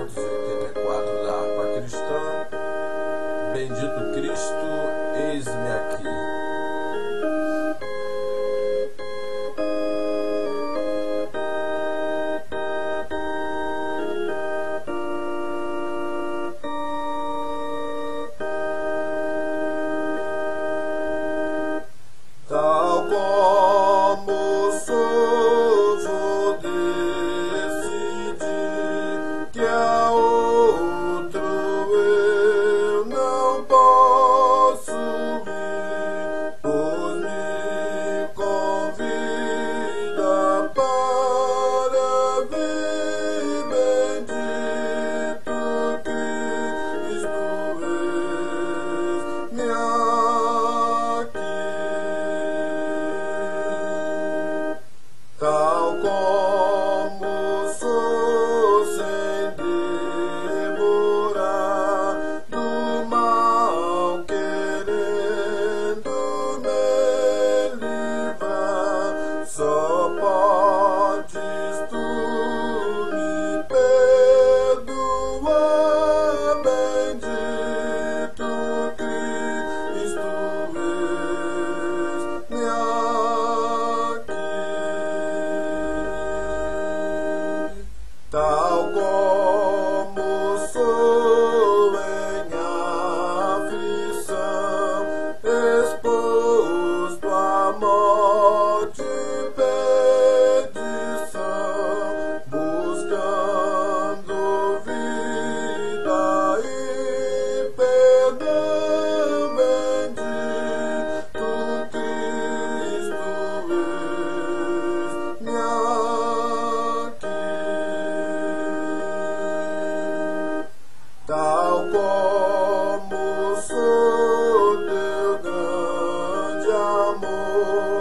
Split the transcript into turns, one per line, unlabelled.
1984 da harpa cristã. Bendito Cristo, eis-me aqui.
Tal como sou, vou decidir que a outro eu não posso ir, pois me convida para vir. Bendito Cristo, eis-me aqui. Tal como sou, sem demorar, do mal querendo me livrar, só podes tu me perdoar. Bendito Cristo, eis-me aqui. Tal como sou em aflição, exposto à morte e perdição, buscando vida e perdão. Bendito Cristo, eis-me aqui. Tal como sou teu grande amor,